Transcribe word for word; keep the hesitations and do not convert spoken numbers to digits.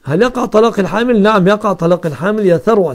هل يقع طلاق الحامل؟ نعم يقع طلاق الحامل يا ثروة.